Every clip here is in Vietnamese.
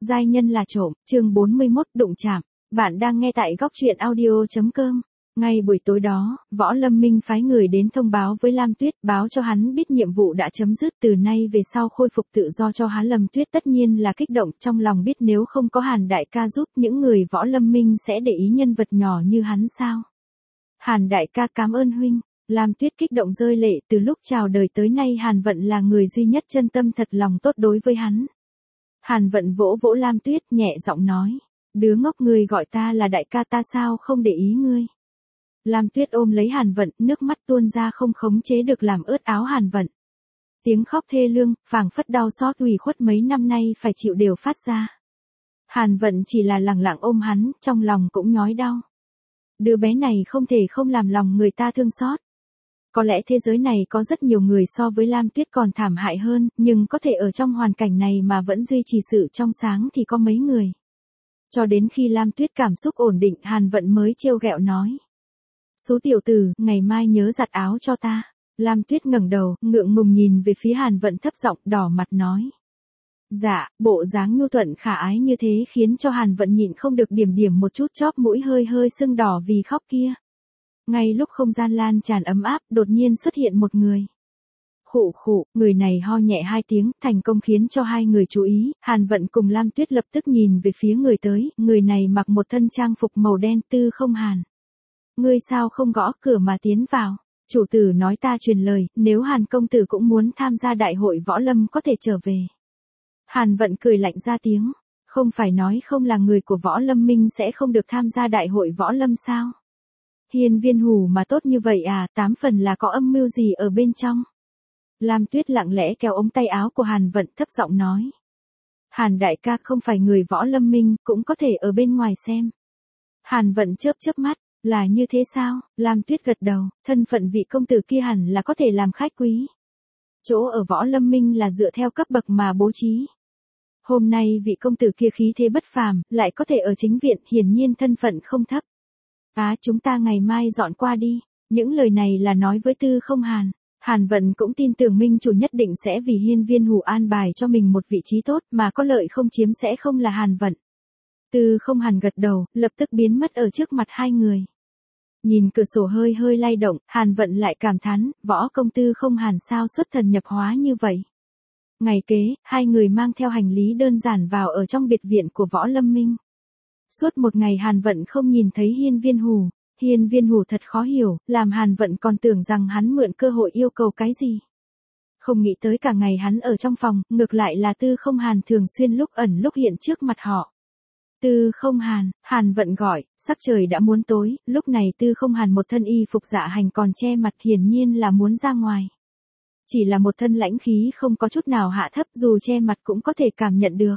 Giai nhân là trộm, chương 41 đụng chạm. Bạn đang nghe tại góc truyện audio.com. Ngay buổi tối đó, Võ Lâm Minh phái người đến thông báo với Lam Tuyết, báo cho hắn biết nhiệm vụ đã chấm dứt, từ nay về sau khôi phục tự do cho hắn. Lâm Tuyết tất nhiên là kích động, trong lòng biết nếu không có Hàn đại ca giúp, những người Võ Lâm Minh sẽ để ý nhân vật nhỏ như hắn sao. Hàn đại ca cảm ơn huynh. Lam Tuyết kích động rơi lệ, từ lúc chào đời tới nay Hàn Vận là người duy nhất chân tâm thật lòng tốt đối với hắn. Hàn Vận vỗ vỗ Lam Tuyết, nhẹ giọng nói, đứa ngốc, người gọi ta là đại ca, ta sao không để ý ngươi. Lam Tuyết ôm lấy Hàn Vận, nước mắt tuôn ra không khống chế được làm ướt áo Hàn Vận. Tiếng khóc thê lương, phảng phất đau xót ủy khuất mấy năm nay phải chịu đều phát ra. Hàn Vận chỉ là lẳng lặng ôm hắn, trong lòng cũng nhói đau. Đứa bé này không thể không làm lòng người ta thương xót. Có lẽ thế giới này có rất nhiều người so với Lam Tuyết còn thảm hại hơn, nhưng có thể ở trong hoàn cảnh này mà vẫn duy trì sự trong sáng thì có mấy người. Cho đến khi Lam Tuyết cảm xúc ổn định, Hàn Vận mới trêu ghẹo nói. Số tiểu tử, ngày mai nhớ giặt áo cho ta. Lam Tuyết ngẩng đầu, ngượng ngùng nhìn về phía Hàn Vận, thấp giọng đỏ mặt nói. Dạ, bộ dáng nhu thuận khả ái như thế khiến cho Hàn Vận nhịn không được điểm một chút, chóp mũi hơi hơi sưng đỏ vì khóc kia. Ngay lúc không gian lan tràn ấm áp, đột nhiên xuất hiện một người. Khụ khụ, người này ho nhẹ hai tiếng, thành công khiến cho hai người chú ý. Hàn Vận cùng Lam Tuyết lập tức nhìn về phía người tới, người này mặc một thân trang phục màu đen. Tư Không Hàn. Ngươi sao không gõ cửa mà tiến vào? Chủ tử nói ta truyền lời, nếu Hàn công tử cũng muốn tham gia đại hội võ lâm có thể trở về. Hàn Vận cười lạnh ra tiếng, không phải nói không là người của Võ Lâm Minh sẽ không được tham gia đại hội võ lâm sao? Hiên Viên Hủ mà tốt như vậy à, 8 phần là có âm mưu gì ở bên trong. Lam Tuyết lặng lẽ kéo ống tay áo của Hàn Vận, thấp giọng nói. Hàn đại ca không phải người Võ Lâm Minh, cũng có thể ở bên ngoài xem. Hàn Vận chớp chớp mắt, là như thế sao? Lam Tuyết gật đầu, thân phận vị công tử kia hẳn là có thể làm khách quý. Chỗ ở Võ Lâm Minh là dựa theo cấp bậc mà bố trí. Hôm nay vị công tử kia khí thế bất phàm, lại có thể ở chính viện, hiển nhiên thân phận không thấp. Chúng ta ngày mai dọn qua đi. Những lời này là nói với Tư Không Hàn. Hàn Vận cũng tin tưởng minh chủ nhất định sẽ vì Hiên Viên Hủ an bài cho mình một vị trí tốt, mà có lợi không chiếm sẽ không là Hàn Vận. Tư Không Hàn gật đầu, lập tức biến mất ở trước mặt hai người. Nhìn cửa sổ hơi hơi lay động, Hàn Vận lại cảm thán, võ công Tư Không Hàn sao xuất thần nhập hóa như vậy. Ngày kế, hai người mang theo hành lý đơn giản vào ở trong biệt viện của Võ Lâm Minh. Suốt một ngày Hàn Vận không nhìn thấy Hiên Viên Hủ. Hiên Viên Hủ thật khó hiểu, làm Hàn Vận còn tưởng rằng hắn mượn cơ hội yêu cầu cái gì. Không nghĩ tới cả ngày hắn ở trong phòng, ngược lại là Tư Không Hàn thường xuyên lúc ẩn lúc hiện trước mặt họ. Tư Không Hàn, Hàn Vận gọi, sắc trời đã muốn tối, lúc này Tư Không Hàn một thân y phục dạ hành còn che mặt, hiển nhiên là muốn ra ngoài. Chỉ là một thân lãnh khí không có chút nào hạ thấp, dù che mặt cũng có thể cảm nhận được.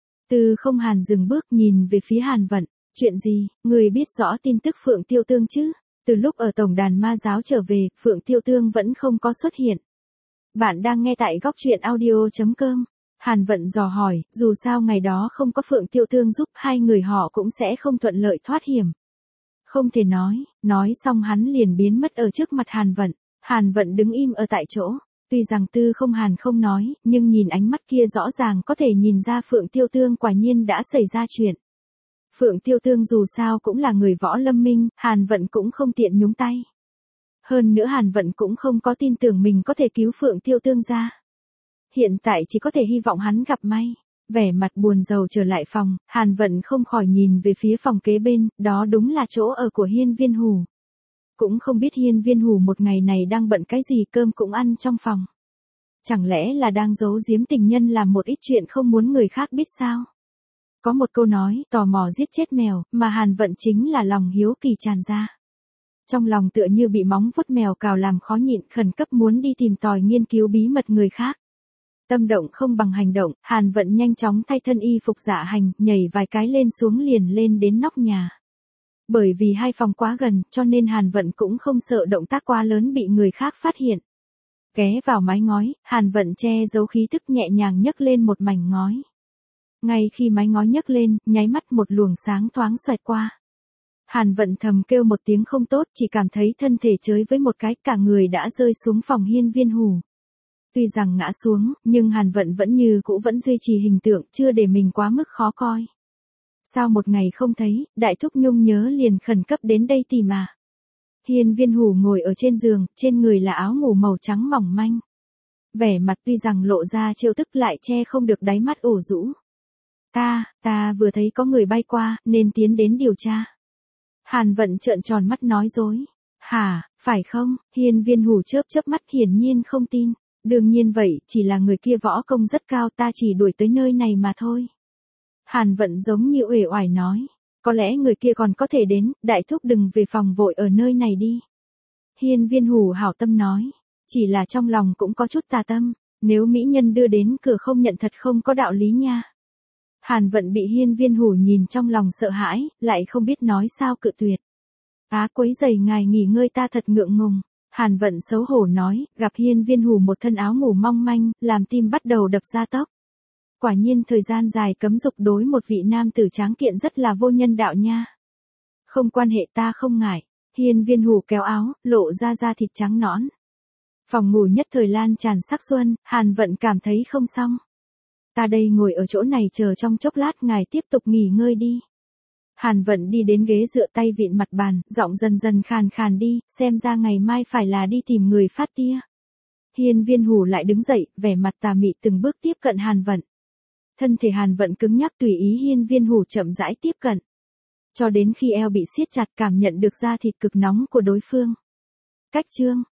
Tư Không Hàn dừng bước nhìn về phía Hàn Vận, chuyện gì, người biết rõ tin tức Phượng Tiêu Tương chứ? Từ lúc ở tổng đàn ma giáo trở về, Phượng Tiêu Tương vẫn không có xuất hiện. Bạn đang nghe tại góc truyện audio.com. Hàn Vận dò hỏi, dù sao ngày đó không có Phượng Tiêu Tương giúp, hai người họ cũng sẽ không thuận lợi thoát hiểm. Không thể nói xong hắn liền biến mất ở trước mặt Hàn Vận. Hàn Vận đứng im ở tại chỗ. Tuy rằng Tư Không Hàn không nói, nhưng nhìn ánh mắt kia rõ ràng có thể nhìn ra Phượng Tiêu Tương quả nhiên đã xảy ra chuyện. Phượng Tiêu Tương dù sao cũng là người Võ Lâm Minh, Hàn Vận cũng không tiện nhúng tay. Hơn nữa Hàn Vận cũng không có tin tưởng mình có thể cứu Phượng Tiêu Tương ra. Hiện tại chỉ có thể hy vọng hắn gặp may. Vẻ mặt buồn rầu trở lại phòng, Hàn Vận không khỏi nhìn về phía phòng kế bên, đó đúng là chỗ ở của Hiên Viên Hủ. Cũng không biết Hiên Viên Hủ một ngày này đang bận cái gì, cơm cũng ăn trong phòng. Chẳng lẽ là đang giấu giếm tình nhân làm một ít chuyện không muốn người khác biết sao? Có một câu nói, tò mò giết chết mèo, mà Hàn Vận chính là lòng hiếu kỳ tràn ra. Trong lòng tựa như bị móng vuốt mèo cào làm khó nhịn, khẩn cấp muốn đi tìm tòi nghiên cứu bí mật người khác. Tâm động không bằng hành động, Hàn Vận nhanh chóng thay thân y phục dạ hành, nhảy vài cái lên xuống liền lên đến nóc nhà. Bởi vì hai phòng quá gần, cho nên Hàn Vận cũng không sợ động tác quá lớn bị người khác phát hiện. Ghé vào mái ngói, Hàn Vận che giấu khí tức, nhẹ nhàng nhấc lên một mảnh ngói. Ngay khi mái ngói nhấc lên, nháy mắt một luồng sáng thoáng xoẹt qua. Hàn Vận thầm kêu một tiếng không tốt, chỉ cảm thấy thân thể chới với một cái, cả người đã rơi xuống phòng Hiên Viên Hủ. Tuy rằng ngã xuống, nhưng Hàn Vận vẫn như cũ vẫn duy trì hình tượng, chưa để mình quá mức khó coi. Sao một ngày không thấy, Đại Thúc Nhung nhớ liền khẩn cấp đến đây tìm mà. Hiên Viên Hủ ngồi ở trên giường, trên người là áo ngủ màu trắng mỏng manh. Vẻ mặt tuy rằng lộ ra trêu tức lại che không được đáy mắt ủ rũ. Ta vừa thấy có người bay qua, nên tiến đến điều tra. Hàn Vận trợn tròn mắt nói dối. Hả, phải không? Hiên Viên Hủ chớp chớp mắt hiển nhiên không tin. Đương nhiên vậy, chỉ là người kia võ công rất cao, ta chỉ đuổi tới nơi này mà thôi. Hàn Vận giống như uể oải nói. Có lẽ người kia còn có thể đến, Đại Thúc đừng về phòng vội ở nơi này đi. Hiên Viên Hủ hảo tâm nói. Chỉ là trong lòng cũng có chút tà tâm, nếu mỹ nhân đưa đến cửa không nhận thật không có đạo lý nha. Hàn Vận bị Hiên Viên Hủ nhìn trong lòng sợ hãi, lại không biết nói sao cự tuyệt. Quấy rầy ngài nghỉ ngơi ta thật ngượng ngùng. Hàn Vận xấu hổ nói, gặp Hiên Viên Hủ một thân áo ngủ mong manh, làm tim bắt đầu đập ra tốc. Quả nhiên thời gian dài cấm dục đối một vị nam tử tráng kiện rất là vô nhân đạo nha. Không quan hệ ta không ngại. Hiên Viên Hủ kéo áo, lộ ra da thịt trắng nõn. Phòng ngủ nhất thời lan tràn sắc xuân, Hàn Vận cảm thấy không xong. Ta đây ngồi ở chỗ này chờ trong chốc lát ngài tiếp tục nghỉ ngơi đi. Hàn Vận đi đến ghế dựa tay vịn mặt bàn, giọng dần dần khàn khàn đi, xem ra ngày mai phải là đi tìm người phát tia. Hiên Viên Hủ lại đứng dậy, vẻ mặt tà mị từng bước tiếp cận Hàn Vận. Thân thể Hàn Vận cứng nhắc tùy ý Hiên Viên Hủ chậm rãi tiếp cận. Cho đến khi eo bị siết chặt cảm nhận được da thịt cực nóng của đối phương. Cách chương